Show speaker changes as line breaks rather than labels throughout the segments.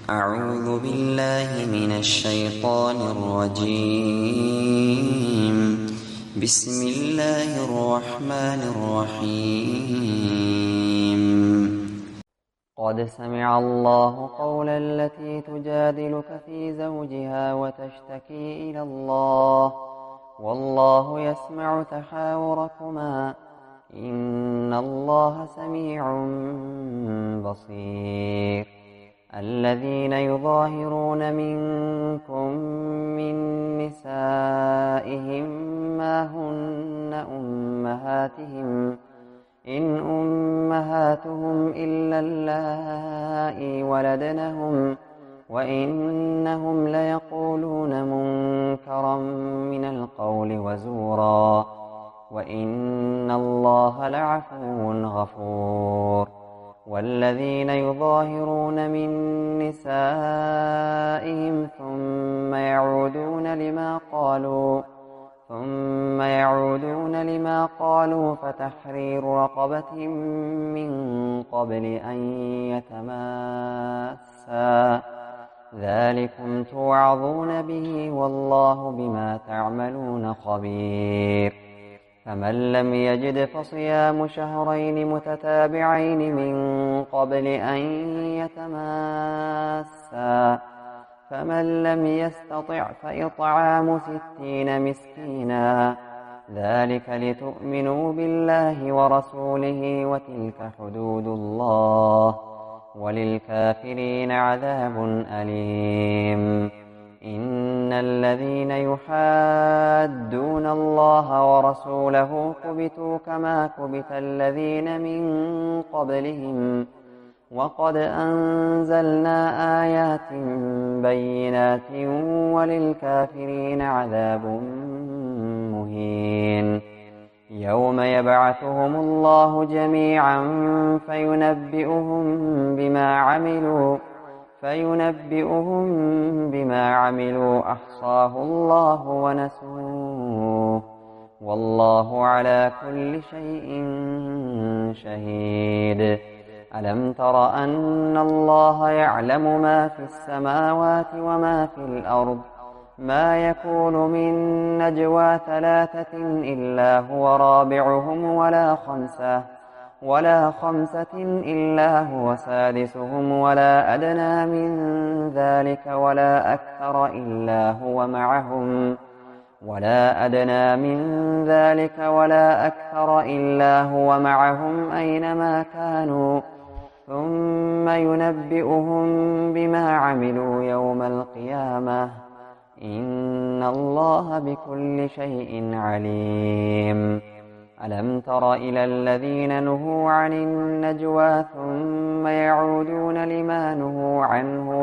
أعوذ بالله من الشيطان الرجيم. بسم الله الرحمن الرحيم.
قد سمع الله قول التي تجادلك في زوجها وتشتكي إلى الله والله يسمع تحاوركما إن الله سميع بصير. الذين يظاهرون منكم من نسائهم ما هن أمهاتهم إن أمهاتهم إلا اللائي ولدنهم وإنهم ليقولون منكرا من القول وزورا وإن الله لعفو غفور. والذين يظاهرون من نسائهم ثم يعودون لما قالوا فتحرير رقبة من قبل أن يتماسا ذلكم توعظون به والله بما تعملون خبير. فمن لم يجد فصيام شهرين متتابعين من قبل أن يتماسا فمن لم يستطع فإطعام 60 مسكينا ذلك لتؤمنوا بالله ورسوله وتلك حدود الله وللكافرين عذاب أليم. إن الذين يحادون الله ورسوله كبتوا كما كبت الذين من قبلهم وقد أنزلنا آيات بينات وللكافرين عذاب مهين. يوم يبعثهم الله جميعا فينبئهم بما عملوا أحصاه الله ونسوه والله على كل شيء شهيد. ألم تر أن الله يعلم ما في السماوات وما في الأرض ما يكون من نجوى 3 إلا هو رابعهم ولا خمسة إلا هو سادسهم ولا أدنى من ذلك ولا أكثر إلا هو معهم أينما كانوا ثم ينبئهم بما عملوا يوم القيامة إن الله بكل شيء عليم. ألم تر إلى الذين نهوا عن النجوى ثم يعودون لما نهوا عنه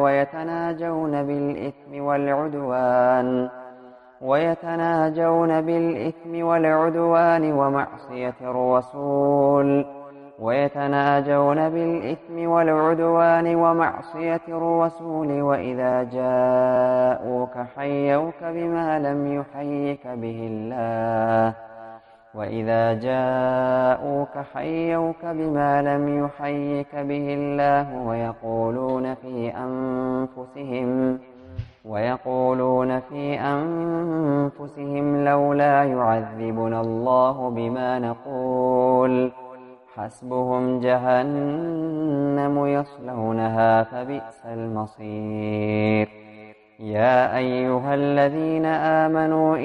ويتناجون بالإثم والعدوان ومعصية الرسول وإذا جاءوك حيوك بما لم يحيك به الله ويقولون في أنفسهم لولا يعذبنا الله بما نقول حسبهم جهنم يصلونها فبئس المصير. يا أيها الذين آمنوا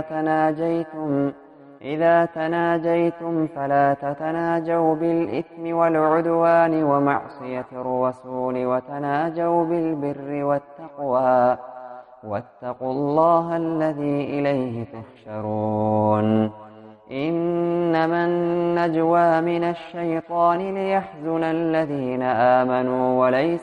إذا تناجيتم فلا تتناجوا بالإثم والعدوان ومعصية الرسول وتناجوا بالبر والتقوى واتقوا الله الذي إليه تحشرون. إنما النجوى من الشيطان ليحزن الذين آمنوا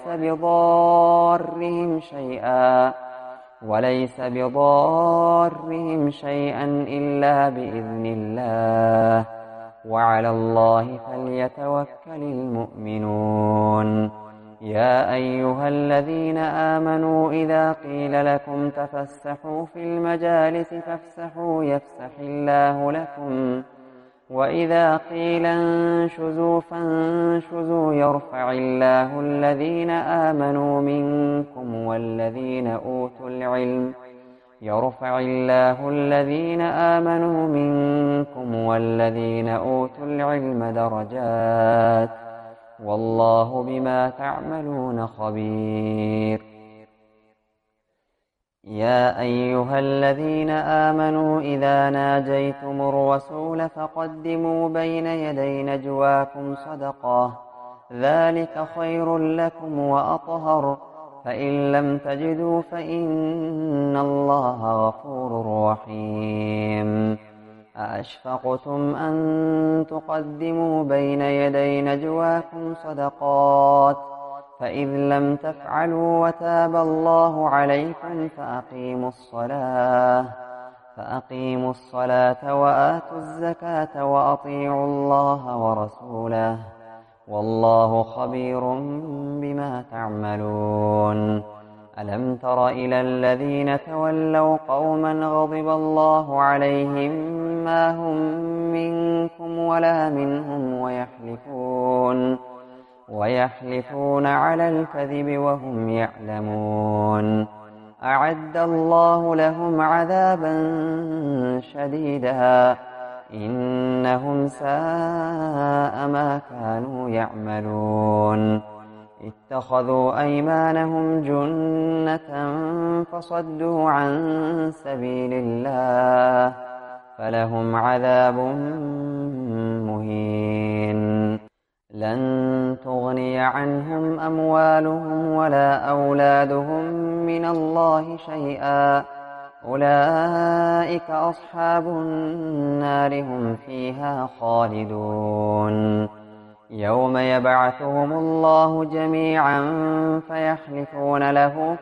وليس بضارهم شيئا إلا بإذن الله وعلى الله فليتوكل المؤمنون. يا أيها الذين آمنوا إذا قيل لكم تفسحوا في المجالس فافسحوا يفسح الله لكم وإذا قيل انشزوا فانشزوا يرفع الله الذين آمنوا منكم منكم والذين أوتوا العلم يرفع الله الذين آمنوا منكم والذين أوتوا العلم درجات والله بما تعملون خبير. يا أيها الذين آمنوا إذا ناجيتم الرسول فقدموا بين يدي نجواكم صدقة ذلك خير لكم وأطهر فإن لم تجدوا فإن الله غفور رحيم. أأشفقتم أن تقدموا بين يدي نجواكم صدقات فإذ لم تفعلوا وتاب الله عليكم فأقيموا الصلاة وآتوا الزكاة وأطيعوا الله ورسوله والله خبير بما تعملون. ألم تر إلى الذين تولوا قوما غضب الله عليهم ما هم منكم ولا منهم ويحلفون على الكذب وهم يعلمون. أعد الله لهم عذابا شديدا إنهم ساء ما كانوا يعملون. اتخذوا أيمانهم جنة فصدوا عن سبيل الله فلهم عذاب مهين. لن تغني عنهم أموالهم ولا أولادهم من الله شيئا أولئك أصحاب النار هم فيها خالدون. يوم يبعثهم الله جميعا فيحلفون له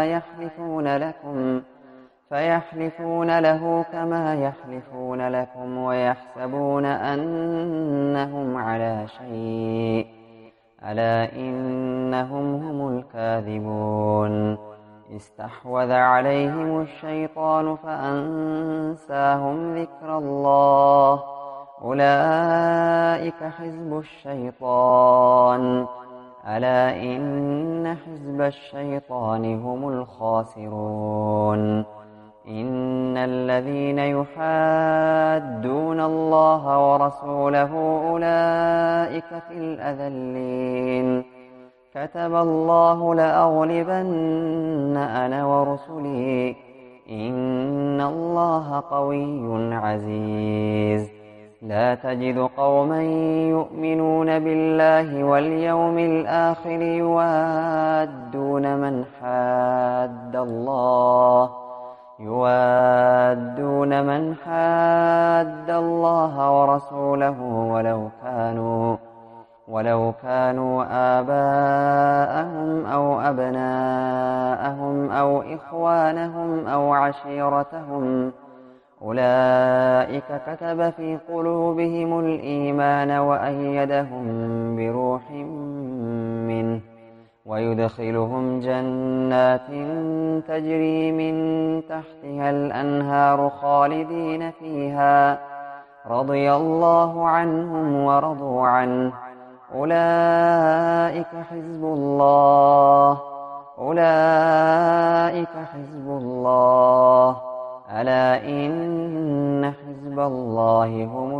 كما يحلفون لكم ويحسبون أنهم على شيء ألا إنهم هم الكاذبون. استحوذ عليهم الشيطان فأنساهم ذكر الله أولئك حزب الشيطان ألا إن حزب الشيطان هم الخاسرون. إن الذين يحادون الله ورسوله أولئك في الأذلين. كتب الله لأغلبن أنا ورسلي إن الله قوي عزيز. لا تجد قوما يؤمنون بالله واليوم الآخر يوادون من حاد الله ورسوله ولو كانوا آباءهم أو أبناءهم أو إخوانهم أو عشيرتهم أولئك كتب في قلوبهم الإيمان وأيدهم بروح منه ويدخلهم جنات تجري من تحتها الأنهار خالدين فيها رضي الله عنهم ورضوا عنه أولئك حزب الله ألا إن حزب الله هم